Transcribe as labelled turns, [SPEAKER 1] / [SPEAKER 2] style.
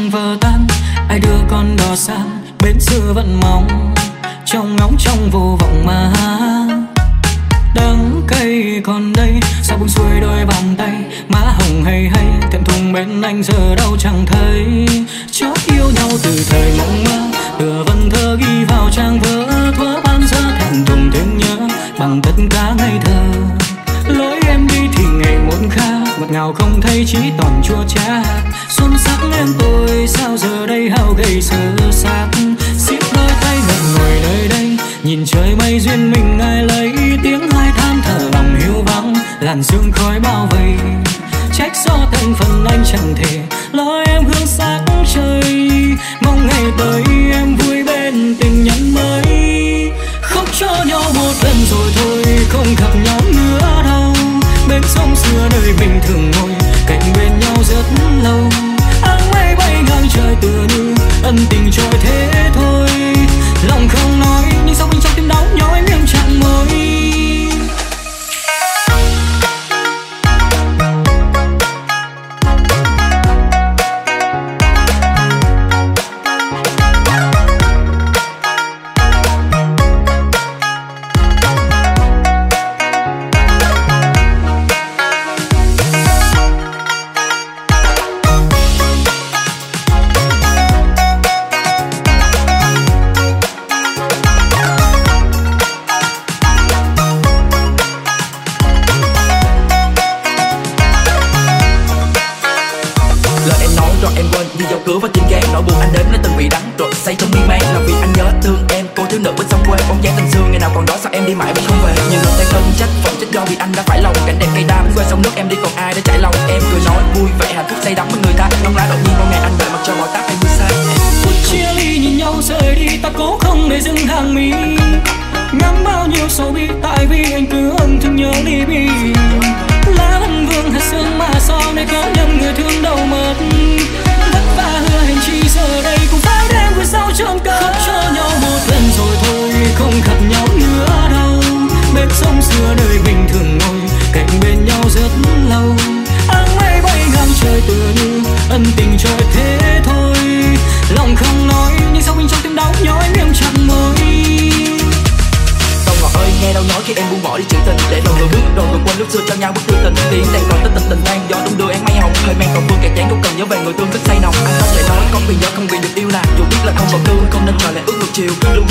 [SPEAKER 1] chẳng vỡ tan. Ai đưa con đò sang bến xưa vẫn mong, trong ngóng trong vô vọng mà đắng cay còn đây. Sao buông xuôi đôi bàn tay, má hồng hay hay thẹn thùng bên anh giờ đâu chẳng thấy. Chót yêu nhau từ thời mộng mơ, tựa vần thơ ghi vào trang vỡ. Thuở ban giờ thẹn thùng thương nhớ bằng tất cả ngày thơ. Lối em đi thì ngày một khác, ngọt ngào không thấy chỉ toàn chua chát. Xuân sắc em tôi sao giờ đây hao gầy sơ xác. Xiết đôi tay ngậm ngồi nơi đây, nhìn trời mây duyên mình ai lấy. Tiếng hai than thở lòng hiu vắng, làn sương khói bao vây. Trách do thân phận anh chẳng thể lo em hướng sắc trời. Mong ngày tới em vui bên tình nhân mới. Khóc cho nhau một lần rồi thôi, không gặp nhau nữa đâu. Bên sông xưa nơi mình thường ngồi, cạnh bên nhau rất lâu. Áng mây bay ngang trời tựa như ân tình trôi thế thôi. Lòng không nói nhưng sao bên trong tim đau nhói miệng chẳng môi.
[SPEAKER 2] Cửa và trên gan nỗi buồn anh đến lấy từng vị đắng rồi say trong miên man là vì anh nhớ thương em. Cô thiếu nữ bên sông quê bóng dáng tình xưa ngày nào còn đó sao em đi mãi bên không về. Nhiều lần tay cân trách phận trách do vì anh đã phải lòng cảnh đẹp cây đam quê sông nước em đi còn ai để trải lòng. Em cười nói vui vẻ hạnh phúc say đắm với người ta nóng lá đột nhiên một ngày anh đợi mặt trời màu táp em vui xa.
[SPEAKER 1] Chia ly nhìn nhau rời đi ta cố không để dừng hàng mi. Ngắm bao nhiêu sầu bi tại vì anh cứ âm thầm nhớ ly bi. Lá văn vương hạt sương mà sau này có nhân người thương đâu mất. Vất vả hứa hẹn chi giờ đây cũng phải đem với sao trong cơn. Khóc cho nhau một lần rồi thôi, không gặp nhau nữa đâu. Bên sông xưa nơi mình thường ngồi, cạnh bên nhau rất lâu. Áng mây bay ngang trời tựa như ân tình trôi thế thôi. Lòng không nói nhưng sao bên trong tim đau nhói miệng chẳng môi.
[SPEAKER 2] Sông ngọt ơi nghe đâu nói khi em buông bỏ đi chữ tình, để rồi người bước rồi người quên lúc xưa cho nhau bức thư tình. Tiếng đàn còn tới tình than gió đung đưa em mây hồng, hơi men còn vương kẹt chán cũng cần nhớ về người thương rất say nồng. Anh nói lời nói không vì nhớ không vì được yêu là dù biết là không còn thương, không nên chờ lại ước ngược chiều. Luôn